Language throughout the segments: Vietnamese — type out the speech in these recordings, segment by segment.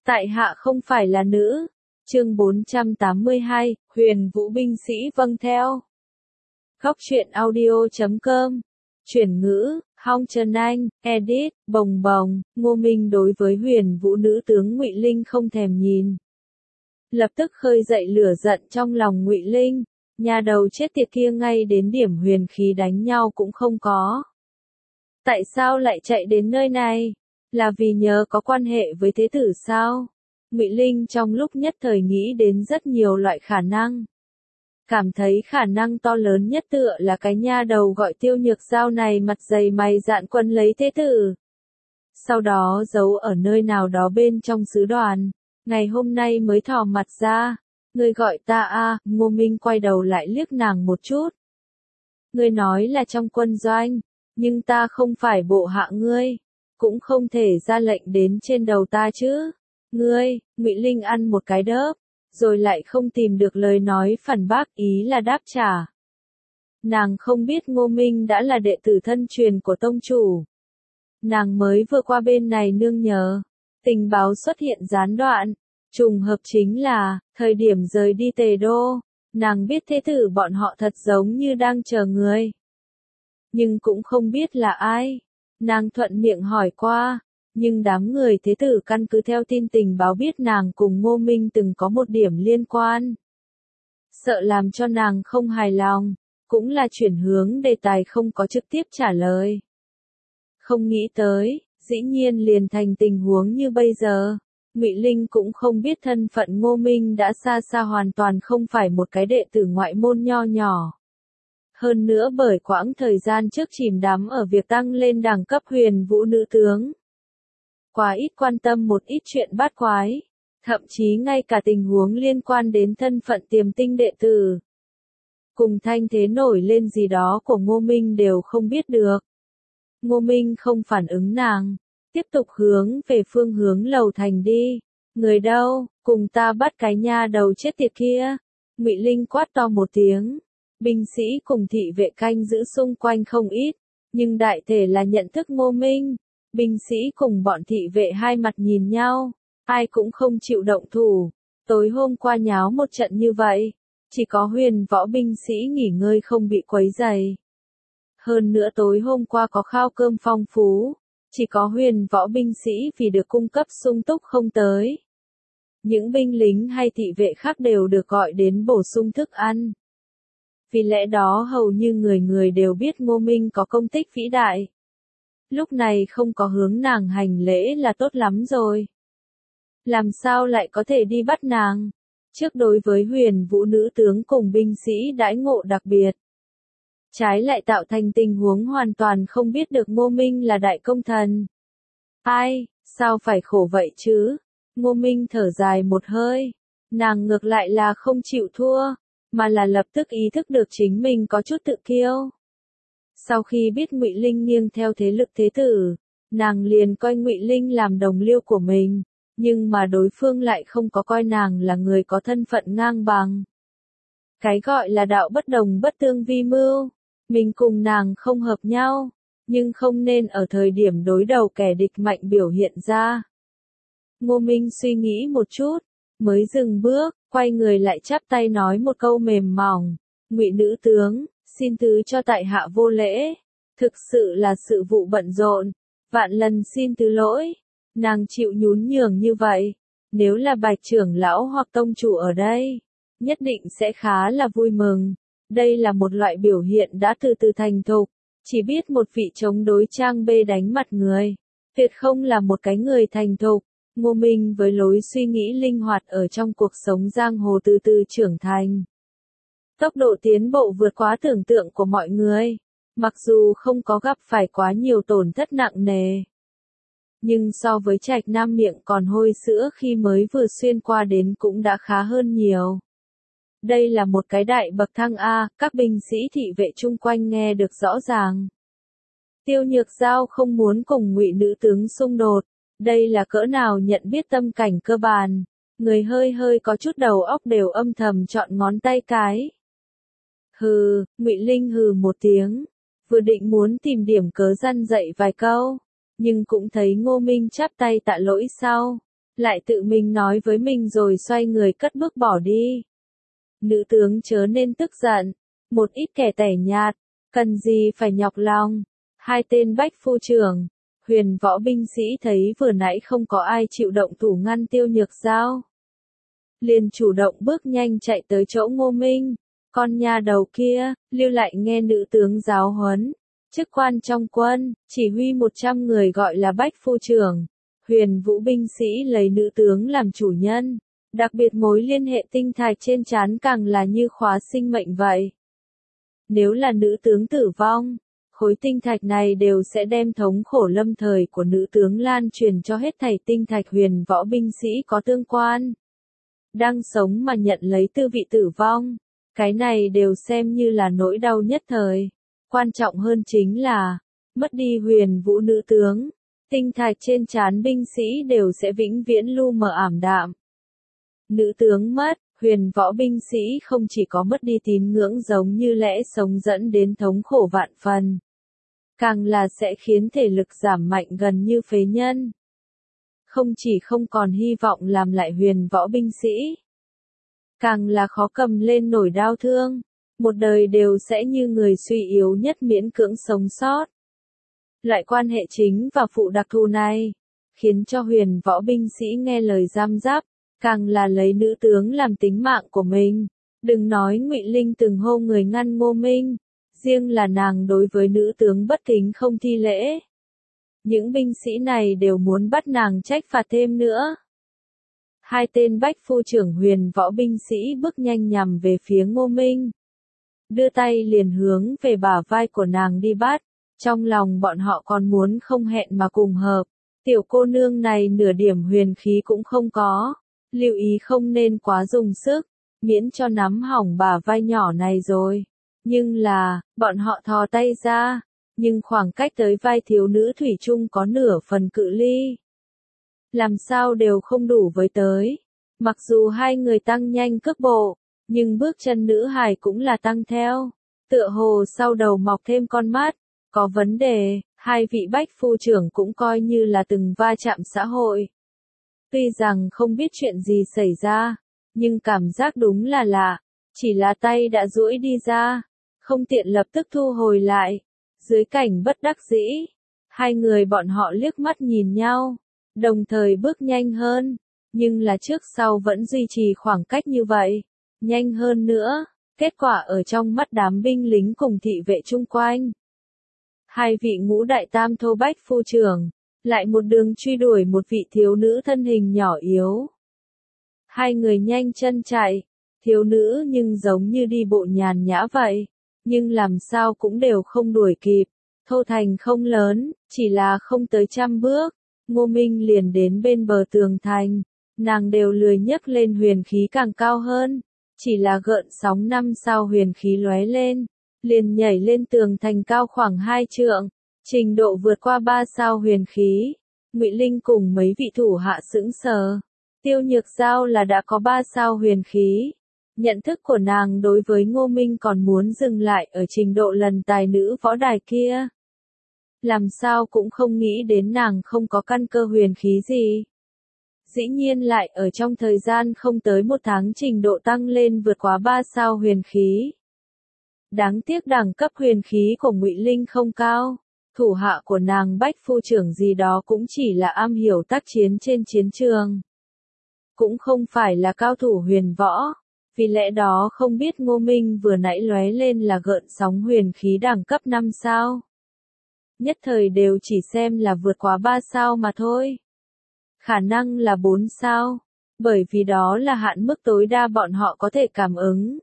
Tại hạ không phải là nữ. Chương 482, Huyền Vũ binh sĩ vâng theo. Góc truyện audio.com. Chuyển ngữ, Hong Trần Anh, edit, bồng bồng. Ngô Minh đối với Huyền Vũ nữ tướng Ngụy Linh không thèm nhìn. Lập tức khơi dậy lửa giận trong lòng Ngụy Linh, nhà đầu chết tiệt kia ngay đến điểm huyền khí đánh nhau cũng không có. Tại sao lại chạy đến nơi này? Là vì nhớ có quan hệ với thế tử sao? Ngụy Linh trong lúc nhất thời nghĩ đến rất nhiều loại khả năng. Cảm thấy khả năng to lớn nhất tựa là cái nha đầu gọi Tiêu Nhược Giao này mặt dày mày dạn quân lấy thế tử. Sau đó giấu ở nơi nào đó bên trong sứ đoàn. Ngày hôm nay mới thò mặt ra. Ngươi gọi ta a? Ngô Minh quay đầu lại liếc nàng một chút. Ngươi nói là trong quân doanh, nhưng ta không phải bộ hạ ngươi, cũng không thể ra lệnh đến trên đầu ta chứ. Ngươi, Ngụy Linh ăn một cái đớp, rồi lại không tìm được lời nói phản bác, ý là đáp trả. Nàng không biết Ngô Minh đã là đệ tử thân truyền của tông chủ. Nàng mới vừa qua bên này nương nhờ, tình báo xuất hiện gián đoạn. Trùng hợp chính là, thời điểm rời đi Tề Đô, nàng biết thế tử bọn họ thật giống như đang chờ người. Nhưng cũng không biết là ai. Nàng thuận miệng hỏi qua, nhưng đám người thế tử căn cứ theo tin tình báo biết nàng cùng Ngô Minh từng có một điểm liên quan. Sợ làm cho nàng không hài lòng, cũng là chuyển hướng đề tài không có trực tiếp trả lời. Không nghĩ tới, dĩ nhiên liền thành tình huống như bây giờ. Ngụy Linh cũng không biết thân phận Ngô Minh đã xa xa hoàn toàn không phải một cái đệ tử ngoại môn nho nhỏ. Hơn nữa bởi quãng thời gian trước chìm đắm ở việc tăng lên đẳng cấp Huyền Vũ nữ tướng. Quá ít quan tâm một ít chuyện bát quái, thậm chí ngay cả tình huống liên quan đến thân phận tiềm tinh đệ tử. Cùng thanh thế nổi lên gì đó của Ngô Minh đều không biết được. Ngô Minh không phản ứng nàng. Tiếp tục hướng về phương hướng lầu thành đi. Người đâu, cùng ta bắt cái nha đầu chết tiệt kia. Ngụy Linh quát to một tiếng. Binh sĩ cùng thị vệ canh giữ xung quanh không ít, nhưng đại thể là nhận thức Ngô Minh. Binh sĩ cùng bọn thị vệ hai mặt nhìn nhau, ai cũng không chịu động thủ. Tối hôm qua nháo một trận như vậy, chỉ có Huyền Võ binh sĩ nghỉ ngơi không bị quấy rầy. Hơn nữa tối hôm qua có khao cơm phong phú. Chỉ có Huyền Võ binh sĩ vì được cung cấp sung túc không tới. Những binh lính hay thị vệ khác đều được gọi đến bổ sung thức ăn. Vì lẽ đó hầu như người người đều biết Ngô Minh có công tích vĩ đại. Lúc này không có hướng nàng hành lễ là tốt lắm rồi. Làm sao lại có thể đi bắt nàng? Trước đối với Huyền Vũ nữ tướng cùng binh sĩ đãi ngộ đặc biệt. Trái lại tạo thành tình huống hoàn toàn không biết được Ngô Minh là đại công thần. Ai, sao phải khổ vậy chứ? Ngô Minh thở dài một hơi. Nàng ngược lại là không chịu thua, mà là lập tức ý thức được chính mình có chút tự kiêu. Sau khi biết Ngụy Linh nghiêng theo thế lực thế tử, nàng liền coi Ngụy Linh làm đồng liêu của mình, nhưng mà đối phương lại không có coi nàng là người có thân phận ngang bằng. Cái gọi là đạo bất đồng bất tương vi mưu. Mình cùng nàng không hợp nhau, nhưng không nên ở thời điểm đối đầu kẻ địch mạnh biểu hiện ra. Ngô Minh suy nghĩ một chút, mới dừng bước, quay người lại chắp tay nói một câu mềm mỏng. Ngụy nữ tướng, xin thứ cho tại hạ vô lễ. Thực sự là sự vụ bận rộn, vạn lần xin thứ lỗi. Nàng chịu nhún nhường như vậy, nếu là Bạch trưởng lão hoặc tông chủ ở đây, nhất định sẽ khá là vui mừng. Đây là một loại biểu hiện đã từ từ thành thục, chỉ biết một vị chống đối trang bê đánh mặt người. Tuyệt không là một cái người thành thục. Ngô Minh với lối suy nghĩ linh hoạt ở trong cuộc sống giang hồ từ từ trưởng thành. Tốc độ tiến bộ vượt quá tưởng tượng của mọi người, mặc dù không có gặp phải quá nhiều tổn thất nặng nề. Nhưng so với Trạch Nam miệng còn hôi sữa khi mới vừa xuyên qua đến cũng đã khá hơn nhiều. Đây là một cái đại bậc thang A, các binh sĩ thị vệ chung quanh nghe được rõ ràng. Tiêu Nhược Giao không muốn cùng Ngụy nữ tướng xung đột, đây là cỡ nào nhận biết tâm cảnh cơ bản, người hơi hơi có chút đầu óc đều âm thầm chọn ngón tay cái. Hừ, Ngụy Linh hừ một tiếng, vừa định muốn tìm điểm cớ răn dạy vài câu, nhưng cũng thấy Ngô Minh chắp tay tạ lỗi sau, lại tự mình nói với mình rồi xoay người cất bước bỏ đi. Nữ tướng chớ nên tức giận, một ít kẻ tẻ nhạt, cần gì phải nhọc lòng. Hai tên bách phu trưởng, huyền võ binh sĩ thấy vừa nãy không có ai chịu động thủ ngăn Tiêu Nhược Giao, liền chủ động bước nhanh chạy tới chỗ Ngô Minh. Con nha đầu kia, lưu lại nghe nữ tướng giáo huấn. Chức quan trong quân, chỉ huy 100 người gọi là bách phu trưởng. Huyền vũ binh sĩ lấy nữ tướng làm chủ nhân. Đặc biệt mối liên hệ tinh thạch trên trán càng là như khóa sinh mệnh vậy. Nếu là nữ tướng tử vong, khối tinh thạch này đều sẽ đem thống khổ lâm thời của nữ tướng lan truyền cho hết thảy tinh thạch huyền võ binh sĩ có tương quan. Đang sống mà nhận lấy tư vị tử vong, cái này đều xem như là nỗi đau nhất thời. Quan trọng hơn chính là, mất đi huyền vũ nữ tướng, tinh thạch trên trán binh sĩ đều sẽ vĩnh viễn lu mờ ảm đạm. Nữ tướng mất, huyền võ binh sĩ không chỉ có mất đi tín ngưỡng giống như lẽ sống dẫn đến thống khổ vạn phần, càng là sẽ khiến thể lực giảm mạnh gần như phế nhân. Không chỉ không còn hy vọng làm lại huyền võ binh sĩ, càng là khó cầm lên nổi đao thương, một đời đều sẽ như người suy yếu nhất miễn cưỡng sống sót. Loại quan hệ chính và phụ đặc thù này, khiến cho huyền võ binh sĩ nghe lời giam giáp, càng là lấy nữ tướng làm tính mạng của mình. Đừng nói Ngụy Linh từng hô người ngăn Ngô Minh, riêng là nàng đối với nữ tướng bất kính không thi lễ. Những binh sĩ này đều muốn bắt nàng trách phạt thêm nữa. Hai tên bách phu trưởng huyền võ binh sĩ bước nhanh nhằm về phía Ngô Minh. Đưa tay liền hướng về bả vai của nàng đi bắt. Trong lòng bọn họ còn muốn không hẹn mà cùng hợp. Tiểu cô nương này nửa điểm huyền khí cũng không có. Lưu ý không nên quá dùng sức, miễn cho nắm hỏng bả vai nhỏ này rồi. Nhưng là, bọn họ thò tay ra, nhưng khoảng cách tới vai thiếu nữ thủy chung có nửa phần cự ly. Làm sao đều không đủ với tới. Mặc dù hai người tăng nhanh cước bộ, nhưng bước chân nữ hài cũng là tăng theo. Tựa hồ sau đầu mọc thêm con mắt. Có vấn đề, hai vị bách phu trưởng cũng coi như là từng va chạm xã hội. Tuy rằng không biết chuyện gì xảy ra, nhưng cảm giác đúng là lạ, chỉ là tay đã duỗi đi ra, không tiện lập tức thu hồi lại. Dưới cảnh bất đắc dĩ, hai người bọn họ liếc mắt nhìn nhau, đồng thời bước nhanh hơn, nhưng là trước sau vẫn duy trì khoảng cách như vậy, nhanh hơn nữa, kết quả ở trong mắt đám binh lính cùng thị vệ chung quanh. Hai vị ngũ đại tam thô bách phu trưởng, lại một đường truy đuổi một vị thiếu nữ thân hình nhỏ yếu. Hai người nhanh chân chạy, thiếu nữ nhưng giống như đi bộ nhàn nhã vậy, nhưng làm sao cũng đều không đuổi kịp. Thô thành không lớn, chỉ là không tới 100 bước, Ngô Minh liền đến bên bờ tường thành, nàng đều lười nhấc lên huyền khí càng cao hơn, chỉ là gợn sóng 5 sao huyền khí lóe lên, liền nhảy lên tường thành cao khoảng 2 trượng, trình độ vượt qua 3 sao huyền khí. Ngụy Linh cùng mấy vị thủ hạ sững sờ. Tiêu Nhược Giao là đã có 3 sao huyền khí. Nhận thức của nàng đối với Ngô Minh còn muốn dừng lại ở trình độ lần tài nữ võ đài kia. Làm sao cũng không nghĩ đến nàng không có căn cơ huyền khí gì. Dĩ nhiên lại ở trong thời gian không tới 1 tháng trình độ tăng lên vượt quá 3 sao huyền khí. Đáng tiếc đẳng cấp huyền khí của Ngụy Linh không cao, thủ hạ của nàng bách phu trưởng gì đó cũng chỉ là am hiểu tác chiến trên chiến trường. Cũng không phải là cao thủ huyền võ, vì lẽ đó không biết Ngô Minh vừa nãy lóe lên là gợn sóng huyền khí đẳng cấp 5 sao. Nhất thời đều chỉ xem là vượt quá 3 sao mà thôi. Khả năng là 4 sao, bởi vì đó là hạn mức tối đa bọn họ có thể cảm ứng.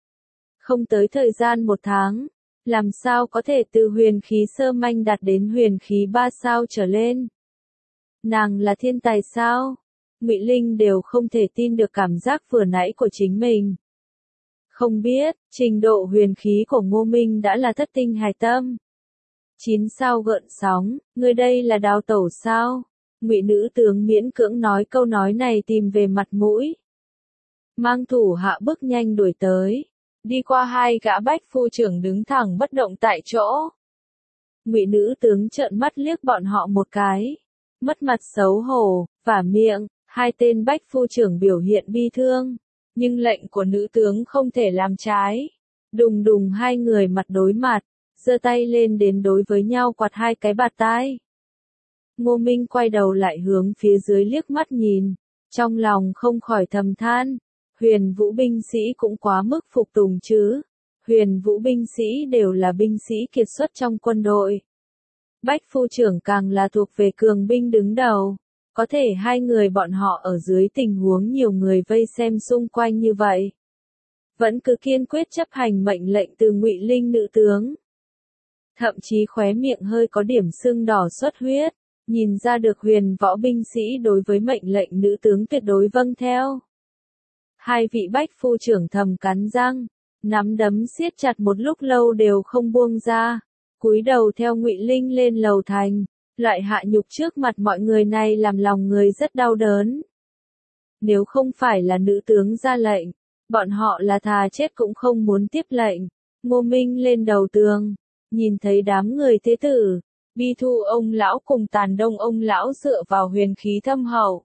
Không tới thời gian 1 tháng, làm sao có thể từ huyền khí sơ manh đạt đến huyền khí 3 sao trở lên. Nàng là thiên tài sao? Ngụy Linh đều không thể tin được cảm giác vừa nãy của chính mình. Không biết, trình độ huyền khí của Ngô Minh đã là thất tinh hài tâm. 9 sao gợn sóng, người đây là đào tẩu sao? Ngụy nữ tướng miễn cưỡng nói câu nói này tìm về mặt mũi. Mang thủ hạ bước nhanh đuổi tới, đi qua hai gã bách phu trưởng đứng thẳng bất động tại chỗ. Ngụy nữ tướng trợn mắt liếc bọn họ một cái, mất mặt xấu hổ, vả miệng, Hai tên bách phu trưởng biểu hiện bi thương, nhưng lệnh của nữ tướng không thể làm trái. Đùng đùng hai người mặt đối mặt, giơ tay lên đến đối với nhau quạt hai cái bạt tai. Ngô Minh quay đầu lại hướng phía dưới liếc mắt nhìn, trong lòng không khỏi thầm than, Huyền Vũ binh sĩ cũng quá mức phục tùng chứ. Huyền Vũ binh sĩ đều là binh sĩ kiệt xuất trong quân đội. Bách phu trưởng càng là thuộc về cường binh đứng đầu. Có thể hai người bọn họ ở dưới tình huống nhiều người vây xem xung quanh như vậy, vẫn cứ kiên quyết chấp hành mệnh lệnh từ Ngụy Linh nữ tướng. Thậm chí khóe miệng hơi có điểm sưng đỏ xuất huyết, nhìn ra được huyền võ binh sĩ đối với mệnh lệnh nữ tướng tuyệt đối vâng theo. Hai vị bách phu trưởng thầm cắn răng, nắm đấm siết chặt một lúc lâu đều không buông ra, cúi đầu theo Ngụy Linh lên lầu thành. Loại hạ nhục trước mặt mọi người này làm lòng người rất đau đớn. Nếu không phải là nữ tướng ra lệnh, bọn họ là thà chết cũng không muốn tiếp lệnh. Ngô Minh lên đầu tường, nhìn thấy đám người thế tử, Bi Thu ông lão cùng Tàn Đông ông lão dựa vào huyền khí thâm hậu.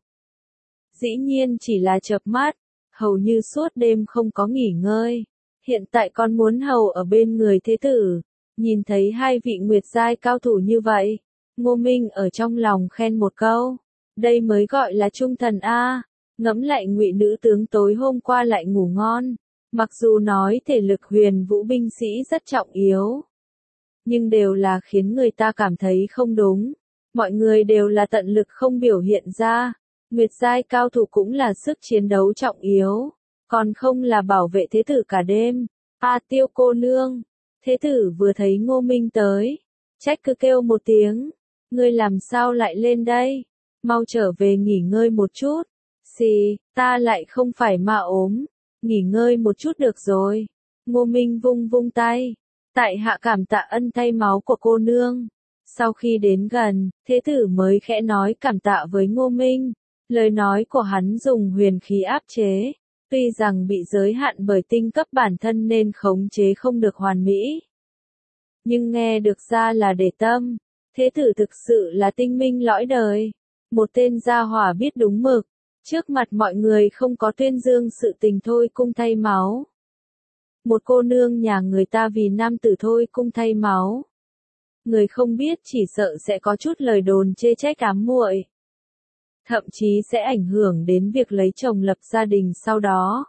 Dĩ nhiên chỉ là chợp mắt, hầu như suốt đêm không có nghỉ ngơi. Hiện tại con muốn hầu ở bên người thế tử, nhìn thấy hai vị nguyệt giai cao thủ như vậy. Ngô Minh ở trong lòng khen một câu, đây mới gọi là trung thần a. Ngẫm lại Ngụy nữ tướng tối hôm qua lại ngủ ngon, mặc dù nói thể lực huyền vũ binh sĩ rất trọng yếu, nhưng đều là khiến người ta cảm thấy không đúng. Mọi người đều là tận lực không biểu hiện ra, nguyệt giai cao thủ cũng là sức chiến đấu trọng yếu, còn không là bảo vệ thế tử cả đêm. Tiêu cô nương, thế tử vừa thấy Ngô Minh tới, trách cứ kêu một tiếng. Ngươi làm sao lại lên đây? Mau trở về nghỉ ngơi một chút. Xì, ta lại không phải mà ốm. Nghỉ ngơi một chút được rồi. Ngô Minh vung vung tay. Tại hạ cảm tạ ân thay máu của cô nương. Sau khi đến gần, thế tử mới khẽ nói cảm tạ với Ngô Minh. Lời nói của hắn dùng huyền khí áp chế. Tuy rằng bị giới hạn bởi tinh cấp bản thân nên khống chế không được hoàn mỹ, nhưng nghe được ra là để tâm. Thế tử thực sự là tinh minh lõi đời. Một tên gia hỏa biết đúng mực. Trước mặt mọi người không có tuyên dương sự tình thôi cung thay máu. Một cô nương nhà người ta vì nam tử thôi cung thay máu. Người không biết chỉ sợ sẽ có chút lời đồn chê trách ám muội. Thậm chí sẽ ảnh hưởng đến việc lấy chồng lập gia đình sau đó.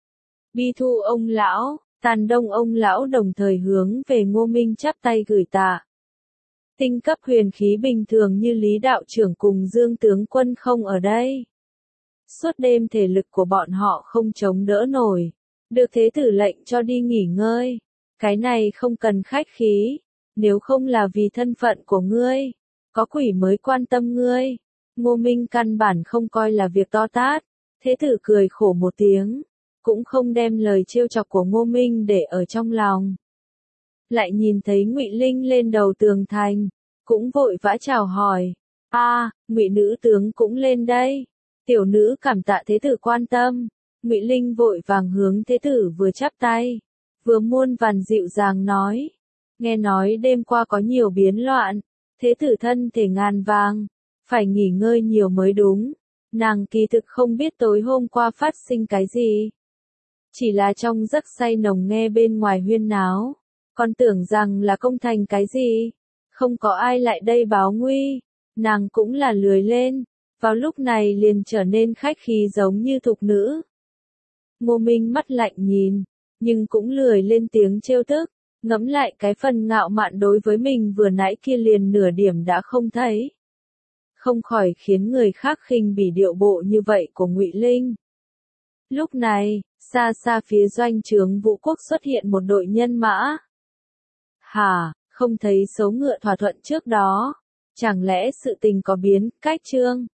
Bi Thu ông lão, Tàn Đông ông lão đồng thời hướng về Ngô Minh chắp tay gửi tạ. Tinh cấp huyền khí bình thường như Lý đạo trưởng cùng Dương tướng quân không ở đây. Suốt đêm thể lực của bọn họ không chống đỡ nổi. Được thế tử lệnh cho đi nghỉ ngơi. Cái này không cần khách khí. Nếu không là vì thân phận của ngươi, có quỷ mới quan tâm ngươi. Ngô Minh căn bản không coi là việc to tát. Thế tử cười khổ một tiếng, cũng không đem lời trêu chọc của Ngô Minh để ở trong lòng. Lại nhìn thấy Ngụy Linh lên đầu tường thành, cũng vội vã chào hỏi. Ngụy nữ tướng cũng lên đây. Tiểu nữ cảm tạ thế tử quan tâm. Ngụy Linh vội vàng hướng thế tử vừa chắp tay, vừa muôn vàn dịu dàng nói. Nghe nói đêm qua có nhiều biến loạn, thế tử thân thể ngàn vàng, phải nghỉ ngơi nhiều mới đúng. Nàng kỳ thực không biết tối hôm qua phát sinh cái gì. Chỉ là trong giấc say nồng nghe bên ngoài huyên náo, còn tưởng rằng là công thành cái gì. Không có ai lại đây báo nguy, nàng cũng là lười lên, vào lúc này liền trở nên khách khí giống như thục nữ. Ngô Minh mắt lạnh nhìn, nhưng cũng lười lên tiếng trêu tức, ngẫm lại cái phần ngạo mạn đối với mình vừa nãy kia liền nửa điểm đã không thấy. Không khỏi khiến người khác khinh bỉ điệu bộ như vậy của Ngụy Linh. Lúc này, xa xa phía doanh trướng Vũ Quốc xuất hiện một đội nhân mã. Không thấy số ngựa thỏa thuận trước đó. Chẳng lẽ sự tình có biến, cách chương.